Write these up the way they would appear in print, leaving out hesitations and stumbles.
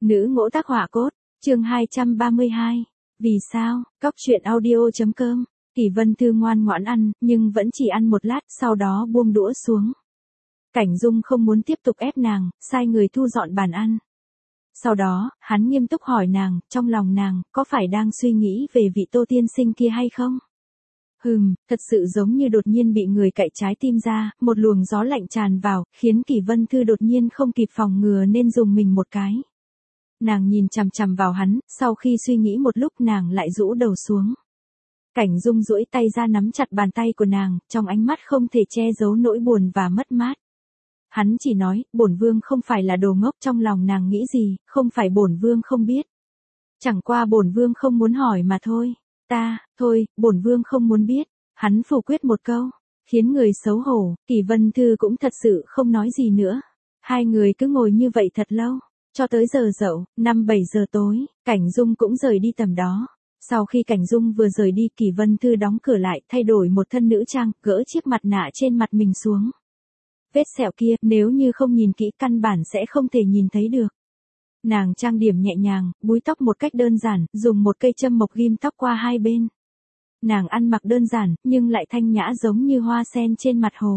Nữ ngỗ tác họa cốt, chương 232. Vì sao? Cóc truyện audio.com. Kỳ Vân Thư ngoan ngoãn ăn, nhưng vẫn chỉ ăn một lát, sau đó buông đũa xuống. Cảnh Dung không muốn tiếp tục ép nàng, sai người thu dọn bàn ăn. Sau đó, hắn nghiêm túc hỏi nàng, trong lòng nàng, có phải đang suy nghĩ về vị Tô tiên sinh kia hay không? Thật sự giống như đột nhiên bị người cạy trái tim ra, một luồng gió lạnh tràn vào, khiến Kỳ Vân Thư đột nhiên không kịp phòng ngừa nên dùng mình một cái. Nàng nhìn chằm chằm vào hắn, sau khi suy nghĩ một lúc nàng lại rũ đầu xuống. Cảnh Dung duỗi tay ra nắm chặt bàn tay của nàng, trong ánh mắt không thể che giấu nỗi buồn và mất mát. Hắn chỉ nói, bổn vương không phải là đồ ngốc, trong lòng nàng nghĩ gì, không phải bổn vương không biết. Chẳng qua bổn vương không muốn hỏi mà thôi. Thôi, bổn vương không muốn biết. Hắn phủ quyết một câu, khiến người xấu hổ. Kỳ Vân Thư cũng thật sự không nói gì nữa. Hai người cứ ngồi như vậy thật lâu, cho tới giờ dậu, 5-7 giờ tối, Cảnh Dung cũng rời đi tầm đó. Sau khi Cảnh Dung vừa rời đi, Kỳ Vân Thư đóng cửa lại, thay đổi một thân nữ trang, gỡ chiếc mặt nạ trên mặt mình xuống. Vết sẹo kia, nếu như không nhìn kỹ căn bản sẽ không thể nhìn thấy được. Nàng trang điểm nhẹ nhàng, búi tóc một cách đơn giản, dùng một cây châm mộc ghim tóc qua hai bên. Nàng ăn mặc đơn giản, nhưng lại thanh nhã giống như hoa sen trên mặt hồ.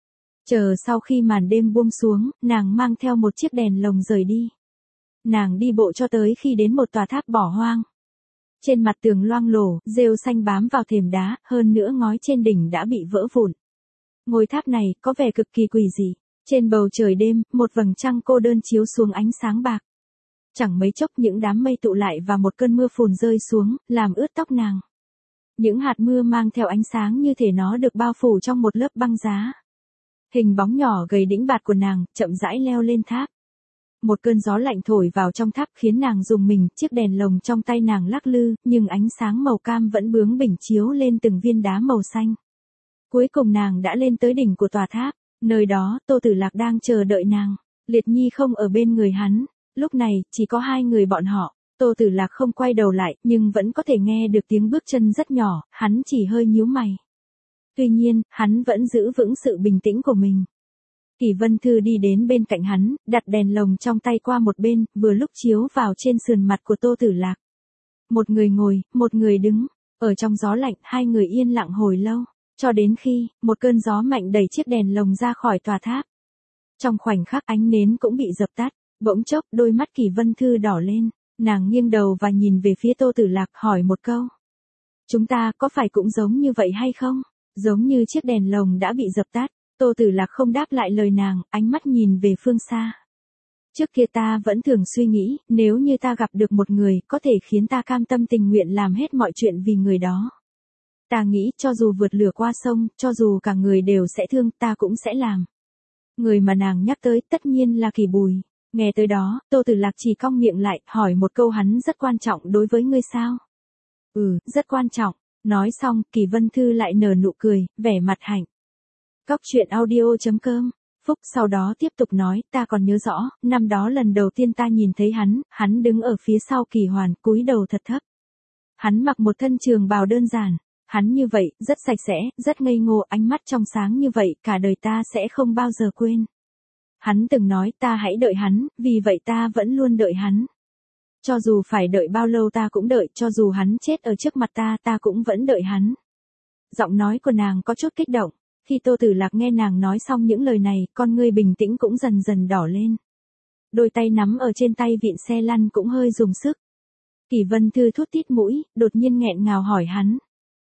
Chờ sau khi màn đêm buông xuống, nàng mang theo một chiếc đèn lồng rời đi. Nàng đi bộ cho tới khi đến một tòa tháp bỏ hoang. Trên mặt tường loang lổ, rêu xanh bám vào thềm đá, hơn nữa ngói trên đỉnh đã bị vỡ vụn. Ngôi tháp này có vẻ cực kỳ quỷ dị. Trên bầu trời đêm, một vầng trăng cô đơn chiếu xuống ánh sáng bạc. Chẳng mấy chốc những đám mây tụ lại và một cơn mưa phùn rơi xuống, làm ướt tóc nàng. Những hạt mưa mang theo ánh sáng như thể nó được bao phủ trong một lớp băng giá. Hình bóng nhỏ gầy đĩnh bạt của nàng, chậm rãi leo lên tháp. Một cơn gió lạnh thổi vào trong tháp khiến nàng rùng mình, chiếc đèn lồng trong tay nàng lắc lư, nhưng ánh sáng màu cam vẫn bướng bỉnh chiếu lên từng viên đá màu xanh. Cuối cùng nàng đã lên tới đỉnh của tòa tháp, nơi đó, Tô Tử Lạc đang chờ đợi nàng. Liệt Nhi không ở bên người hắn, lúc này, chỉ có hai người bọn họ. Tô Tử Lạc không quay đầu lại, nhưng vẫn có thể nghe được tiếng bước chân rất nhỏ, hắn chỉ hơi nhíu mày. Tuy nhiên, hắn vẫn giữ vững sự bình tĩnh của mình. Kỳ Vân Thư đi đến bên cạnh hắn, đặt đèn lồng trong tay qua một bên, vừa lúc chiếu vào trên sườn mặt của Tô Tử Lạc. Một người ngồi, một người đứng, ở trong gió lạnh, hai người yên lặng hồi lâu, cho đến khi, một cơn gió mạnh đẩy chiếc đèn lồng ra khỏi tòa tháp. Trong khoảnh khắc ánh nến cũng bị dập tắt, bỗng chốc đôi mắt Kỳ Vân Thư đỏ lên. Nàng nghiêng đầu và nhìn về phía Tô Tử Lạc hỏi một câu. Chúng ta có phải cũng giống như vậy hay không? Giống như chiếc đèn lồng đã bị dập tắt. Tô Tử Lạc không đáp lại lời nàng, ánh mắt nhìn về phương xa. Trước kia ta vẫn thường suy nghĩ, nếu như ta gặp được một người, có thể khiến ta cam tâm tình nguyện làm hết mọi chuyện vì người đó. Ta nghĩ cho dù vượt lửa qua sông, cho dù cả người đều sẽ thương, ta cũng sẽ làm. Người mà nàng nhắc tới tất nhiên là Kỳ Bùi. Nghe tới đó, Tô Tử Lạc chỉ cong miệng lại, hỏi một câu hắn rất quan trọng đối với ngươi sao? Rất quan trọng. Nói xong, Kỳ Vân Thư lại nở nụ cười, vẻ mặt hạnh. Cóc truyện audio.com. Phúc sau đó tiếp tục nói, ta còn nhớ rõ, năm đó lần đầu tiên ta nhìn thấy hắn đứng ở phía sau Kỳ Hoàn, cúi đầu thật thấp. Hắn mặc một thân trường bào đơn giản. Hắn như vậy, rất sạch sẽ, rất ngây ngô, ánh mắt trong sáng như vậy, cả đời ta sẽ không bao giờ quên. Hắn từng nói ta hãy đợi hắn, vì vậy ta vẫn luôn đợi hắn. Cho dù phải đợi bao lâu ta cũng đợi, cho dù hắn chết ở trước mặt ta cũng vẫn đợi hắn. Giọng nói của nàng có chút kích động. Khi Tô Tử Lạc nghe nàng nói xong những lời này, con ngươi bình tĩnh cũng dần dần đỏ lên. Đôi tay nắm ở trên tay vịn xe lăn cũng hơi dùng sức. Kỳ Vân Thư thút thít mũi, đột nhiên nghẹn ngào hỏi hắn.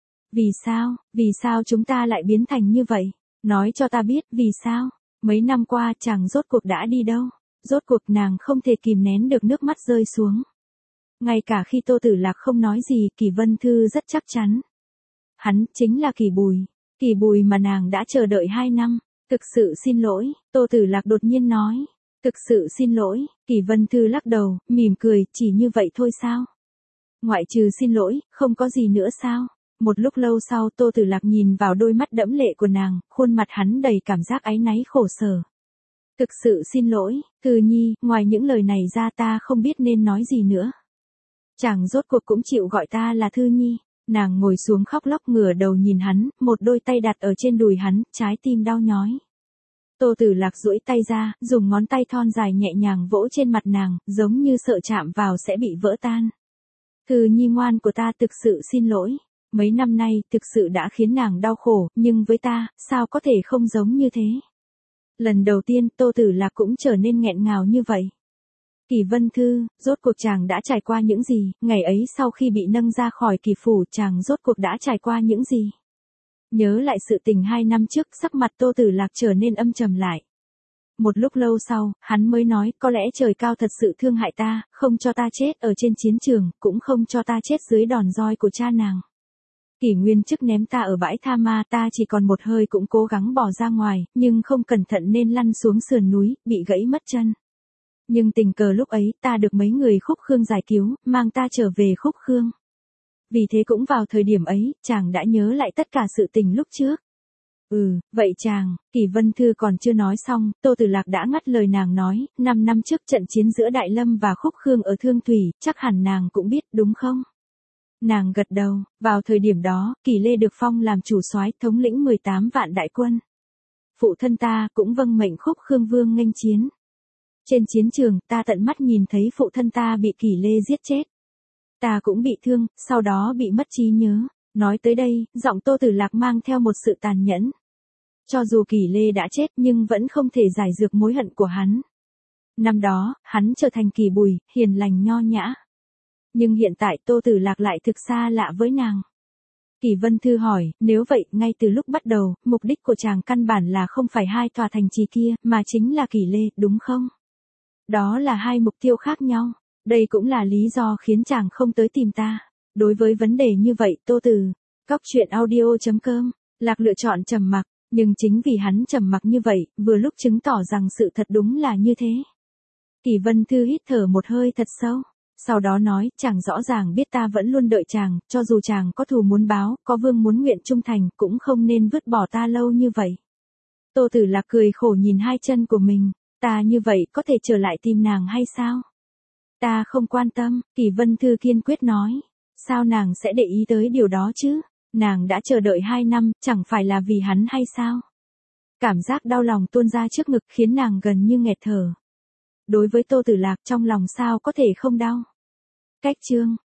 Vì sao chúng ta lại biến thành như vậy? Nói cho ta biết, vì sao? Mấy năm qua chàng rốt cuộc đã đi đâu? Rốt cuộc nàng không thể kìm nén được nước mắt rơi xuống. Ngay cả khi Tô Tử Lạc không nói gì, Kỳ Vân Thư rất chắc chắn. Hắn chính là Kỳ Bùi. Kỳ Bùi mà nàng đã chờ đợi 2 năm. Thực sự xin lỗi, Tô Tử Lạc đột nhiên nói. Thực sự xin lỗi, Kỳ Vân Thư lắc đầu, mỉm cười, chỉ như vậy thôi sao? Ngoại trừ xin lỗi, không có gì nữa sao? Một lúc lâu sau Tô Tử Lạc nhìn vào đôi mắt đẫm lệ của nàng, khuôn mặt hắn đầy cảm giác áy náy khổ sở. Thực sự xin lỗi, Thư Nhi, ngoài những lời này ra ta không biết nên nói gì nữa. Chàng rốt cuộc cũng chịu gọi ta là Thư Nhi. Nàng ngồi xuống khóc lóc ngửa đầu nhìn hắn, một đôi tay đặt ở trên đùi hắn, trái tim đau nhói. Tô Tử Lạc duỗi tay ra, dùng ngón tay thon dài nhẹ nhàng vỗ trên mặt nàng, giống như sợ chạm vào sẽ bị vỡ tan. Thư nhi ngoan của ta, thực sự xin lỗi. Mấy năm nay, thực sự đã khiến nàng đau khổ, nhưng với ta, sao có thể không giống như thế? Lần đầu tiên, Tô Tử Lạc cũng trở nên nghẹn ngào như vậy. Kỷ Vân Thư, rốt cuộc chàng đã trải qua những gì, ngày ấy sau khi bị nâng ra khỏi Kỷ phủ, chàng rốt cuộc đã trải qua những gì? Nhớ lại sự tình 2 năm trước, sắc mặt Tô Tử Lạc trở nên âm trầm lại. Một lúc lâu sau, hắn mới nói, có lẽ trời cao thật sự thương hại ta, không cho ta chết ở trên chiến trường, cũng không cho ta chết dưới đòn roi của cha nàng. Kỷ Nguyên Chức ném ta ở bãi tha ma, ta chỉ còn một hơi cũng cố gắng bỏ ra ngoài, nhưng không cẩn thận nên lăn xuống sườn núi, bị gãy mất chân. Nhưng tình cờ lúc ấy, ta được mấy người Khúc Khương giải cứu, mang ta trở về Khúc Khương. Vì thế cũng vào thời điểm ấy, chàng đã nhớ lại tất cả sự tình lúc trước. Vậy chàng, Kỷ Vân Thư còn chưa nói xong, Tô Tử Lạc đã ngắt lời nàng nói, 5 năm trước trận chiến giữa Đại Lâm và Khúc Khương ở Thương Thủy, chắc hẳn nàng cũng biết đúng không? Nàng gật đầu, vào thời điểm đó, Kỷ Lê được phong làm chủ soái, thống lĩnh 18 vạn đại quân. Phụ thân ta cũng vâng mệnh Khúc Khương Vương nghênh chiến. Trên chiến trường, ta tận mắt nhìn thấy phụ thân ta bị Kỷ Lê giết chết. Ta cũng bị thương, sau đó bị mất trí nhớ. Nói tới đây, giọng Tô Tử Lạc mang theo một sự tàn nhẫn. Cho dù Kỷ Lê đã chết nhưng vẫn không thể giải dược mối hận của hắn. Năm đó, hắn trở thành Kỷ Bùi, hiền lành nho nhã. Nhưng hiện tại Tô Tử Lạc lại thực xa lạ với nàng. Kỷ Vân Thư hỏi, nếu vậy, ngay từ lúc bắt đầu, mục đích của chàng căn bản là không phải 2 tòa thành trì kia, mà chính là Kỷ Lê, đúng không? Đó là 2 mục tiêu khác nhau. Đây cũng là lý do khiến chàng không tới tìm ta. Đối với vấn đề như vậy, Tô Tử, coctruyện.audio.com, Lạc lựa chọn trầm mặc, nhưng chính vì hắn trầm mặc như vậy, vừa lúc chứng tỏ rằng sự thật đúng là như thế. Kỷ Vân Thư hít thở một hơi thật sâu, sau đó nói, chàng rõ ràng biết ta vẫn luôn đợi chàng, cho dù chàng có thù muốn báo, có vương muốn nguyện trung thành, cũng không nên vứt bỏ ta lâu như vậy. Tô Tử Lạc cười khổ nhìn 2 chân của mình, ta như vậy có thể trở lại tìm nàng hay sao? Ta không quan tâm, Kỷ Vân Thư kiên quyết nói. Sao nàng sẽ để ý tới điều đó chứ? Nàng đã chờ đợi 2 năm, chẳng phải là vì hắn hay sao? Cảm giác đau lòng tuôn ra trước ngực khiến nàng gần như nghẹt thở. Đối với Tô Tử Lạc, trong lòng sao có thể không đau? Cách chương